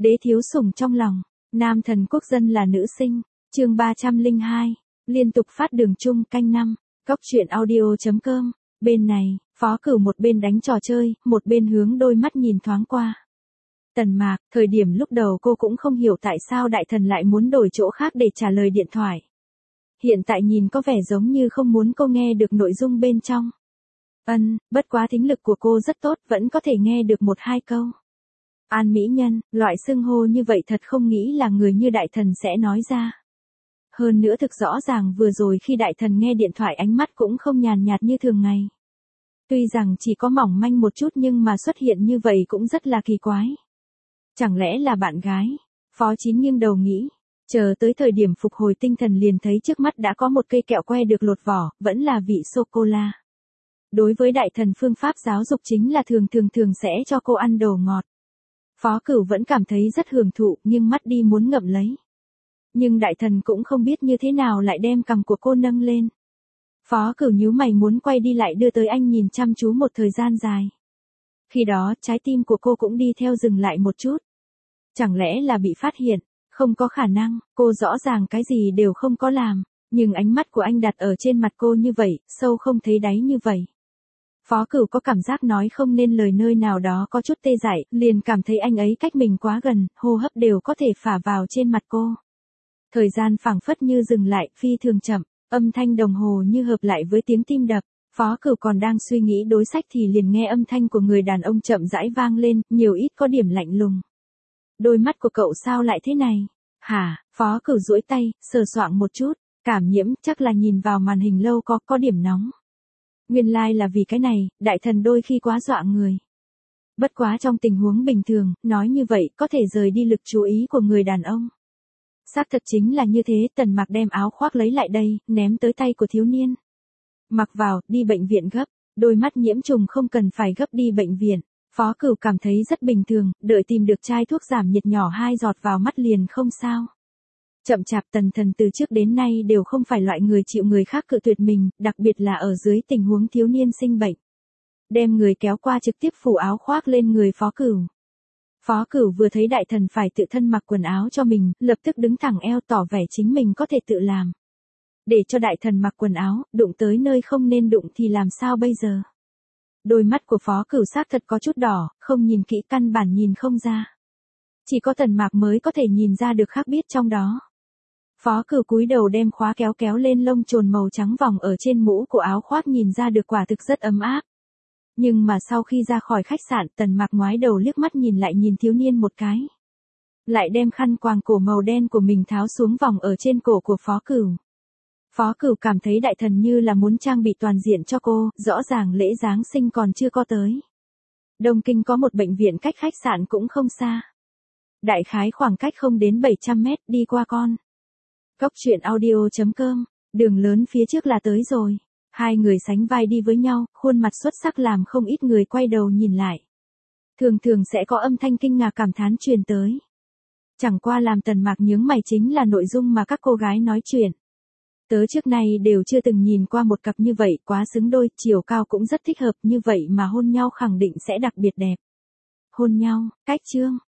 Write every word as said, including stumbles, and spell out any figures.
Đế thiếu sủng trong lòng, nam thần quốc dân là nữ sinh, chương ba trăm lẻ hai, liên tục phát đường chung canh năm, cóc truyện audio chấm com, bên này, Phó Cửu một bên đánh trò chơi, một bên hướng đôi mắt nhìn thoáng qua. Tần Mạc, thời điểm lúc đầu cô cũng không hiểu tại sao đại thần lại muốn đổi chỗ khác để trả lời điện thoại. Hiện tại nhìn có vẻ giống như không muốn cô nghe được nội dung bên trong. Ân, bất quá thính lực của cô rất tốt, vẫn có thể nghe được một hai câu. An mỹ nhân, loại xưng hô như vậy thật không nghĩ là người như đại thần sẽ nói ra. Hơn nữa thực rõ ràng vừa rồi khi đại thần nghe điện thoại ánh mắt cũng không nhàn nhạt như thường ngày. Tuy rằng chỉ có mỏng manh một chút nhưng mà xuất hiện như vậy cũng rất là kỳ quái. Chẳng lẽ là bạn gái? Phó Chín nghiêng đầu nghĩ. Chờ tới thời điểm phục hồi tinh thần liền thấy trước mắt đã có một cây kẹo que được lột vỏ, vẫn là vị sô-cô-la. Đối với đại thần phương pháp giáo dục chính là thường thường thường sẽ cho cô ăn đồ ngọt. Phó Cửu vẫn cảm thấy rất hưởng thụ, nhưng mắt đi muốn ngậm lấy. Nhưng đại thần cũng không biết như thế nào lại đem cằm của cô nâng lên. Phó Cửu nhíu mày muốn quay đi lại đưa tới anh nhìn chăm chú một thời gian dài. Khi đó trái tim của cô cũng đi theo dừng lại một chút. Chẳng lẽ là bị phát hiện? Không có khả năng, cô rõ ràng cái gì đều không có làm. Nhưng ánh mắt của anh đặt ở trên mặt cô như vậy, sâu không thấy đáy như vậy. Phó Cửu có cảm giác nói không nên lời nơi nào đó có chút tê dại, liền cảm thấy anh ấy cách mình quá gần, hô hấp đều có thể phả vào trên mặt cô. Thời gian phảng phất như dừng lại, phi thường chậm, âm thanh đồng hồ như hợp lại với tiếng tim đập. Phó Cửu còn đang suy nghĩ đối sách thì liền nghe âm thanh của người đàn ông chậm rãi vang lên, nhiều ít có điểm lạnh lùng. Đôi mắt của cậu sao lại thế này? Hả? Phó Cửu duỗi tay, sờ soạng một chút, cảm nhiễm, chắc là nhìn vào màn hình lâu có, có điểm nóng. Nguyên lai like là vì cái này, đại thần đôi khi quá dọa người. Bất quá trong tình huống bình thường, nói như vậy có thể rời đi lực chú ý của người đàn ông. Xác thật chính là như thế, Tần Mạc đem áo khoác lấy lại đây, ném tới tay của thiếu niên. Mặc vào, đi bệnh viện gấp, đôi mắt nhiễm trùng không cần phải gấp đi bệnh viện. Phó Cửu cảm thấy rất bình thường, đợi tìm được chai thuốc giảm nhiệt nhỏ hai giọt vào mắt liền không sao. Chậm chạp Tần Thần từ trước đến nay đều không phải loại người chịu người khác cự tuyệt mình, đặc biệt là ở dưới tình huống thiếu niên sinh bệnh. Đem người kéo qua trực tiếp phủ áo khoác lên người Phó Cửu. Phó Cửu vừa thấy đại thần phải tự thân mặc quần áo cho mình, lập tức đứng thẳng eo tỏ vẻ chính mình có thể tự làm. Để cho đại thần mặc quần áo, đụng tới nơi không nên đụng thì làm sao bây giờ? Đôi mắt của Phó Cửu xác thật có chút đỏ, không nhìn kỹ căn bản nhìn không ra. Chỉ có Tần Mạc mới có thể nhìn ra được khác biệt trong đó. Phó Cửu cúi đầu đem khóa kéo kéo lên lông chồn màu trắng vòng ở trên mũ của áo khoác nhìn ra được quả thực rất ấm áp. Nhưng mà sau khi ra khỏi khách sạn Tần Mạc ngoái đầu liếc mắt nhìn lại nhìn thiếu niên một cái. Lại đem khăn quàng cổ màu đen của mình tháo xuống vòng ở trên cổ của Phó Cửu. Phó Cửu cảm thấy đại thần như là muốn trang bị toàn diện cho cô, rõ ràng lễ Giáng sinh còn chưa có tới. Đông Kinh có một bệnh viện cách khách sạn cũng không xa. Đại khái khoảng cách không đến bảy trăm mét đi qua con. Cóc truyện audio chấm com, đường lớn phía trước là tới rồi. Hai người sánh vai đi với nhau, khuôn mặt xuất sắc làm không ít người quay đầu nhìn lại. Thường thường sẽ có âm thanh kinh ngạc cảm thán truyền tới. Chẳng qua làm Tần Mạc nhướng mày chính là nội dung mà các cô gái nói chuyện. Tớ trước nay đều chưa từng nhìn qua một cặp như vậy, quá xứng đôi, chiều cao cũng rất thích hợp, như vậy mà hôn nhau khẳng định sẽ đặc biệt đẹp. Hôn nhau, cách chương,